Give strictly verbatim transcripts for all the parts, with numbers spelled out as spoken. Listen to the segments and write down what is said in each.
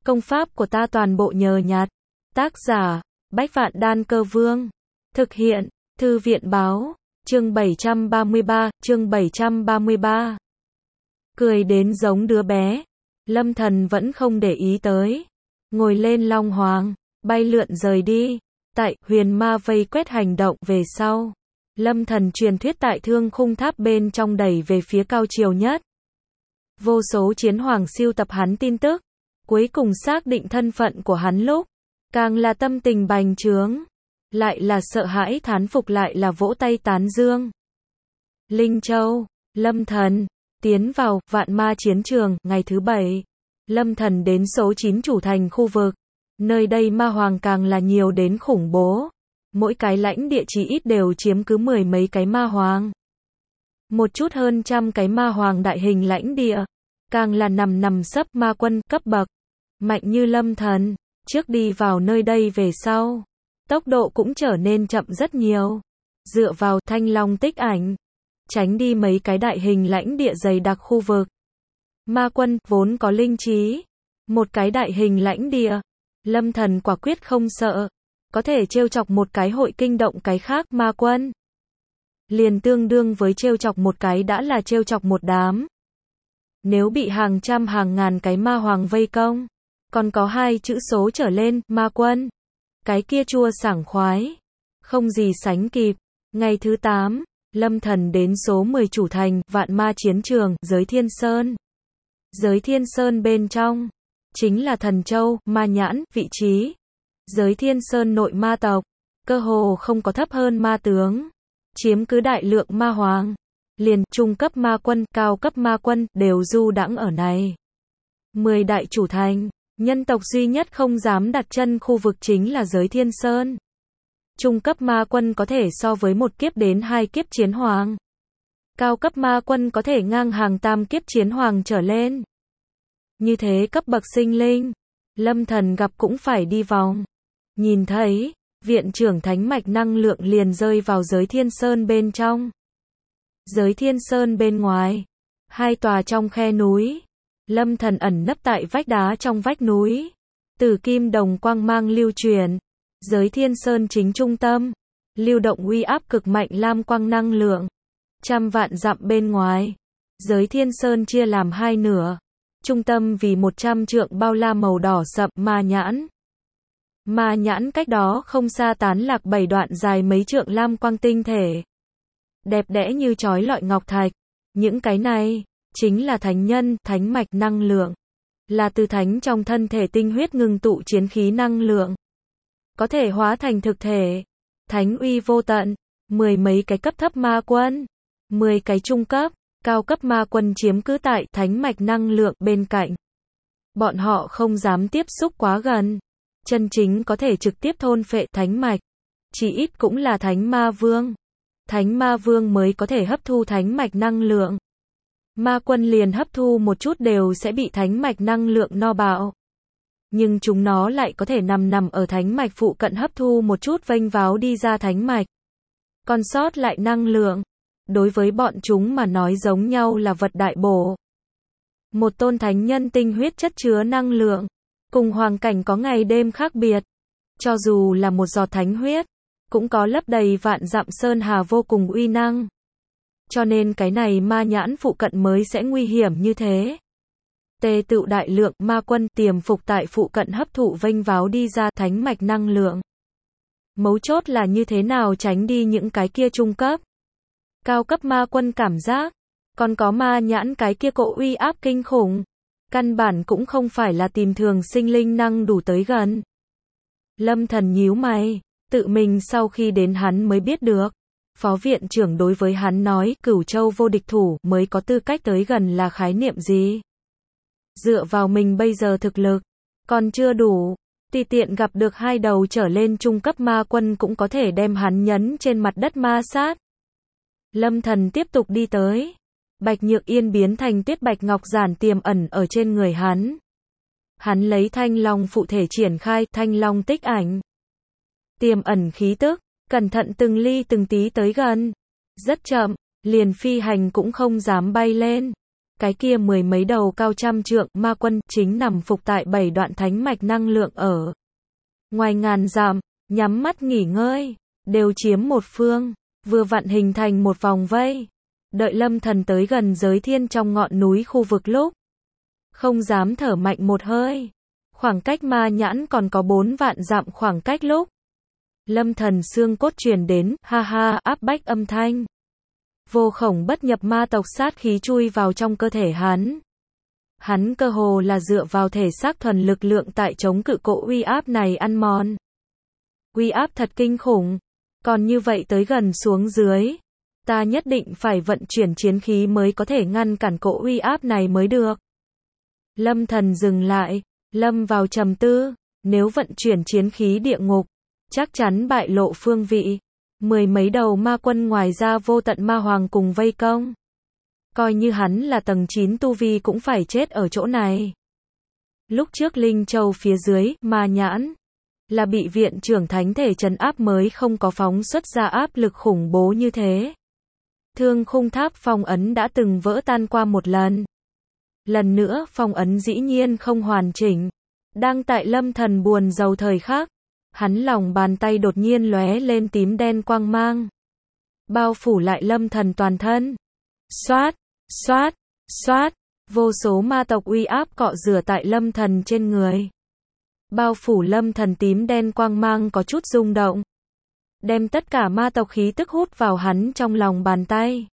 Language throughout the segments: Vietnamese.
Công pháp của ta toàn bộ nhờ nhặt. Tác giả, Bách Vạn Đan Cơ Vương. Thực hiện, Thư viện Báo. Chương bảy trăm ba mươi ba, chương bảy trăm ba mươi ba. Cười đến giống đứa bé. Lâm Thần vẫn không để ý tới. Ngồi lên Long Hoàng, bay lượn rời đi. Tại huyền ma vây quét hành động về sau. Lâm Thần truyền thuyết tại Thương Khung Tháp bên trong đẩy về phía cao chiều nhất. Vô số chiến hoàng siêu tập hắn tin tức. Cuối cùng xác định thân phận của hắn lúc. Càng là tâm tình bành trướng. Lại là sợ hãi thán phục, lại là vỗ tay tán dương. Linh Châu, Lâm Thần, tiến vào vạn ma chiến trường, ngày thứ bảy. Lâm Thần đến số chín chủ thành khu vực. Nơi đây ma hoàng càng là nhiều đến khủng bố. Mỗi cái lãnh địa chỉ ít đều chiếm cứ mười mấy cái ma hoàng. Một chút hơn trăm cái ma hoàng đại hình lãnh địa. Càng là nằm nằm sấp ma quân cấp bậc. Mạnh như Lâm Thần, trước đi vào nơi đây về sau. Tốc độ cũng trở nên chậm rất nhiều. Dựa vào thanh long tích ảnh. Tránh đi mấy cái đại hình lãnh địa dày đặc khu vực. Ma quân vốn có linh trí. Một cái đại hình lãnh địa. Lâm Thần quả quyết không sợ. Có thể trêu chọc một cái hội kinh động cái khác ma quân. Liền tương đương với trêu chọc một cái đã là trêu chọc một đám. Nếu bị hàng trăm hàng ngàn cái ma hoàng vây công. Còn có hai chữ số trở lên, ma quân. Cái kia chua sảng khoái. Không gì sánh kịp. Ngày thứ tám, Lâm Thần đến số mười chủ thành, vạn ma chiến trường, giới Thiên Sơn. Giới Thiên Sơn bên trong. Chính là Thần Châu, ma nhãn, vị trí. Giới Thiên Sơn nội ma tộc. Cơ hồ không có thấp hơn ma tướng. Chiếm cứ đại lượng ma hoàng. Liền, trung cấp ma quân, cao cấp ma quân, đều du đãng ở này. Mười đại chủ thành. Nhân tộc duy nhất không dám đặt chân khu vực chính là giới Thiên Sơn. Trung cấp ma quân có thể so với một kiếp đến hai kiếp chiến hoàng. Cao cấp ma quân có thể ngang hàng tam kiếp chiến hoàng trở lên. Như thế cấp bậc sinh linh, Lâm Thần gặp cũng phải đi vòng. Nhìn thấy, viện trưởng thánh mạch năng lượng liền rơi vào giới Thiên Sơn bên trong. Giới Thiên Sơn bên ngoài, hai tòa trong khe núi. Lâm Thần ẩn nấp tại vách đá trong vách núi. Tử kim đồng quang mang lưu truyền. Giới Thiên Sơn chính trung tâm. Lưu động uy áp cực mạnh lam quang năng lượng. Trăm vạn dặm bên ngoài. Giới Thiên Sơn chia làm hai nửa. Trung tâm vì một trăm trượng bao la màu đỏ sậm ma nhãn. Ma nhãn cách đó không xa tán lạc bảy đoạn dài mấy trượng lam quang tinh thể. Đẹp đẽ như chói lọi ngọc thạch. Những cái này chính là thánh nhân, thánh mạch năng lượng. Là từ thánh trong thân thể tinh huyết ngưng tụ chiến khí năng lượng. Có thể hóa thành thực thể. Thánh uy vô tận. Mười mấy cái cấp thấp ma quân. Mười cái trung cấp, cao cấp ma quân chiếm cứ tại thánh mạch năng lượng bên cạnh. Bọn họ không dám tiếp xúc quá gần. Chân chính có thể trực tiếp thôn phệ thánh mạch. Chỉ ít cũng là thánh ma vương. Thánh ma vương mới có thể hấp thu thánh mạch năng lượng. Ma quân liền hấp thu một chút đều sẽ bị thánh mạch năng lượng no bạo. Nhưng chúng nó lại có thể nằm nằm ở thánh mạch phụ cận hấp thu một chút vênh váo đi ra thánh mạch. Còn sót lại năng lượng. Đối với bọn chúng mà nói giống nhau là vật đại bổ. Một tôn thánh nhân tinh huyết chất chứa năng lượng. Cùng hoàng cảnh có ngày đêm khác biệt. Cho dù là một giọt thánh huyết. Cũng có lấp đầy vạn dặm sơn hà vô cùng uy năng. Cho nên cái này ma nhãn phụ cận mới sẽ nguy hiểm như thế. Tề tựu đại lượng ma quân tiềm phục tại phụ cận hấp thụ vênh váo đi ra thánh mạch năng lượng. Mấu chốt là như thế nào tránh đi những cái kia trung cấp. Cao cấp ma quân cảm giác. Còn có ma nhãn cái kia cỗ uy áp kinh khủng. Căn bản cũng không phải là tìm thường sinh linh năng đủ tới gần. Lâm Thần nhíu mày. Tự mình sau khi đến hắn mới biết được. Phó viện trưởng đối với hắn nói Cửu Châu vô địch thủ mới có tư cách tới gần là khái niệm gì. Dựa vào mình bây giờ thực lực. Còn chưa đủ. Tùy tiện gặp được hai đầu trở lên trung cấp ma quân cũng có thể đem hắn nhấn trên mặt đất ma sát. Lâm Thần tiếp tục đi tới. Bạch Nhược Yên biến thành tuyết bạch ngọc giản tiềm ẩn ở trên người hắn. Hắn lấy thanh long phụ thể triển khai thanh long tích ảnh. Tiềm ẩn khí tức. Cẩn thận từng ly từng tí tới gần. Rất chậm, liền phi hành cũng không dám bay lên. Cái kia mười mấy đầu cao trăm trượng ma quân chính nằm phục tại bảy đoạn thánh mạch năng lượng ở ngoài ngàn dặm, nhắm mắt nghỉ ngơi, đều chiếm một phương, vừa vặn hình thành một vòng vây. Đợi Lâm Thần tới gần giới thiên trong ngọn núi khu vực lúc, không dám thở mạnh một hơi. Khoảng cách ma nhãn còn có bốn vạn dặm khoảng cách lúc, Lâm Thần xương cốt truyền đến, ha ha, áp bách âm thanh. Vô khổng bất nhập ma tộc sát khí chui vào trong cơ thể hắn. Hắn cơ hồ là dựa vào thể xác thuần lực lượng tại chống cự cỗ uy áp này ăn mòn. Uy áp thật kinh khủng, còn như vậy tới gần xuống dưới, ta nhất định phải vận chuyển chiến khí mới có thể ngăn cản cỗ uy áp này mới được. Lâm Thần dừng lại, lâm vào trầm tư, nếu vận chuyển chiến khí địa ngục, chắc chắn bại lộ phương vị. Mười mấy đầu ma quân ngoài ra vô tận ma hoàng cùng vây công. Coi như hắn là tầng chín tu vi cũng phải chết ở chỗ này. Lúc trước Linh Châu phía dưới, ma nhãn, là bị viện trưởng thánh thể trấn áp mới không có phóng xuất ra áp lực khủng bố như thế. Thương khung tháp phong ấn đã từng vỡ tan qua một lần. Lần nữa phong ấn dĩ nhiên không hoàn chỉnh. Đang tại Lâm Thần buồn rầu thời khắc, hắn lòng bàn tay đột nhiên lóe lên tím đen quang mang, bao phủ lại Lâm Thần toàn thân. Xoát, xoát, xoát, vô số ma tộc uy áp cọ rửa tại Lâm Thần trên người. Bao phủ Lâm Thần tím đen quang mang có chút rung động, đem tất cả ma tộc khí tức hút vào hắn trong lòng bàn tay.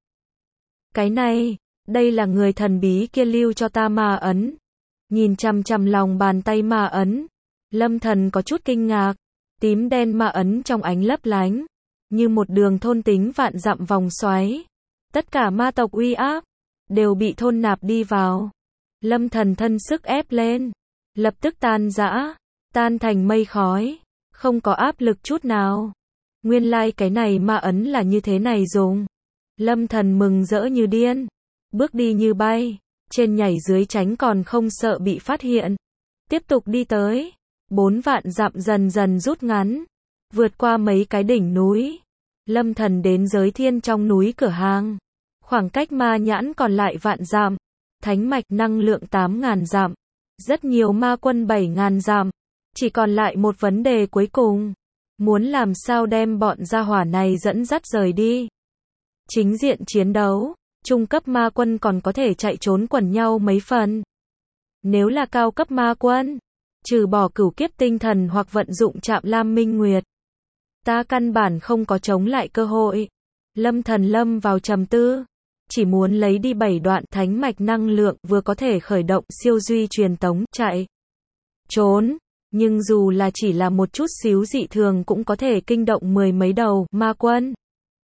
Cái này, đây là người thần bí kia lưu cho ta ma ấn. Nhìn chằm chằm lòng bàn tay ma ấn, Lâm Thần có chút kinh ngạc. Tím đen ma ấn trong ánh lấp lánh, như một đường thôn tính vạn dặm vòng xoáy. Tất cả ma tộc uy áp, đều bị thôn nạp đi vào. Lâm Thần thân sức ép lên, lập tức tan rã, tan thành mây khói, không có áp lực chút nào. Nguyên lai like cái này ma ấn là như thế này dùng. Lâm Thần mừng rỡ như điên, bước đi như bay, trên nhảy dưới tránh còn không sợ bị phát hiện. Tiếp tục đi tới. Bốn vạn dặm dần dần rút ngắn, vượt qua mấy cái đỉnh núi. Lâm Thần đến giới thiên trong núi cửa hàng. Khoảng cách ma nhãn còn lại vạn dặm. Thánh mạch năng lượng tám ngàn dặm. Rất nhiều ma quân bảy ngàn dặm. Chỉ còn lại một vấn đề cuối cùng. Muốn làm sao đem bọn gia hỏa này dẫn dắt rời đi. Chính diện chiến đấu, trung cấp ma quân còn có thể chạy trốn quẩn nhau mấy phần. Nếu là cao cấp ma quân, trừ bỏ cửu kiếp tinh thần hoặc vận dụng Trạm Lam Minh Nguyệt, ta căn bản không có chống lại cơ hội. Lâm Thần lâm vào trầm tư, chỉ muốn lấy đi bảy đoạn thánh mạch năng lượng vừa có thể khởi động siêu duy truyền tống, chạy, trốn, nhưng dù là chỉ là một chút xíu dị thường cũng có thể kinh động mười mấy đầu ma quân.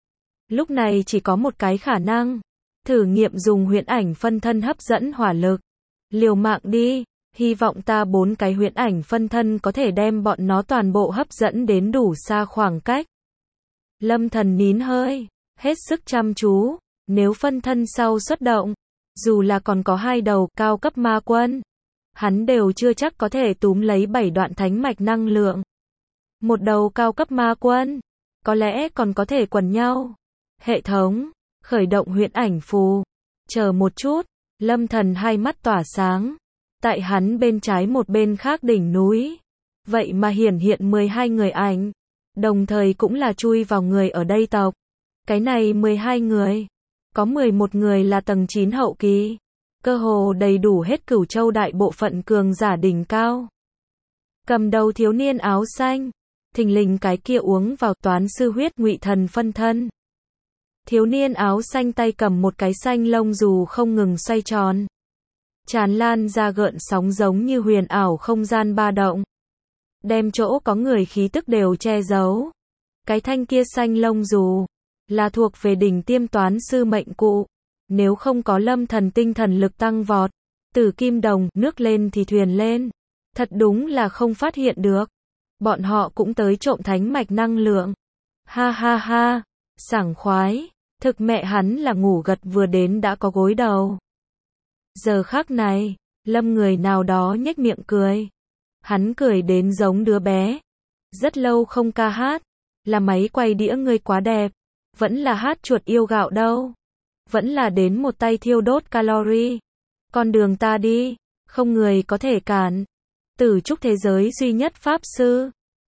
Lúc này chỉ có một cái khả năng, thử nghiệm dùng huyễn ảnh phân thân hấp dẫn hỏa lực. Liều mạng đi. Hy vọng ta bốn cái huyễn ảnh phân thân có thể đem bọn nó toàn bộ hấp dẫn đến đủ xa khoảng cách. Lâm Thần nín hơi, hết sức chăm chú, nếu phân thân sau xuất động, dù là còn có hai đầu cao cấp ma quân, hắn đều chưa chắc có thể túm lấy bảy đoạn thánh mạch năng lượng. Một đầu cao cấp ma quân, có lẽ còn có thể quần nhau. Hệ thống, khởi động huyễn ảnh phù. Chờ một chút, Lâm Thần hai mắt tỏa sáng. Tại hắn bên trái một bên khác đỉnh núi, vậy mà hiển hiện mười hai người ảnh, đồng thời cũng là chui vào người ở đây tộc. Cái này mười hai người, có mười một người là tầng chín hậu kỳ, cơ hồ đầy đủ hết Cửu Châu đại bộ phận cường giả đỉnh cao. Cầm đầu thiếu niên áo xanh, thình lình cái kia uống vào toán sư huyết ngụy thần phân thân. Thiếu niên áo xanh tay cầm một cái xanh lông dù không ngừng xoay tròn. Tràn lan ra gợn sóng giống như huyền ảo không gian ba động. Đem chỗ có người khí tức đều che giấu. Cái thanh kia xanh lông dù, là thuộc về đỉnh tiêm toán sư mệnh cụ. Nếu không có Lâm Thần tinh thần lực tăng vọt, tử kim đồng, nước lên thì thuyền lên. Thật đúng là không phát hiện được. Bọn họ cũng tới trộm thánh mạch năng lượng. Ha ha ha, sảng khoái, thực mẹ hắn là ngủ gật vừa đến đã có gối đầu. Giờ khắc này, Lâm người nào đó nhếch miệng cười. Hắn cười đến giống đứa bé. Rất lâu không ca hát, là máy quay đĩa ngươi quá đẹp, vẫn là hát chuột yêu gạo đâu, vẫn là đến một tay thiêu đốt calorie. Con đường ta đi, không người có thể cản. Tử trúc thế giới duy nhất Pháp Sư.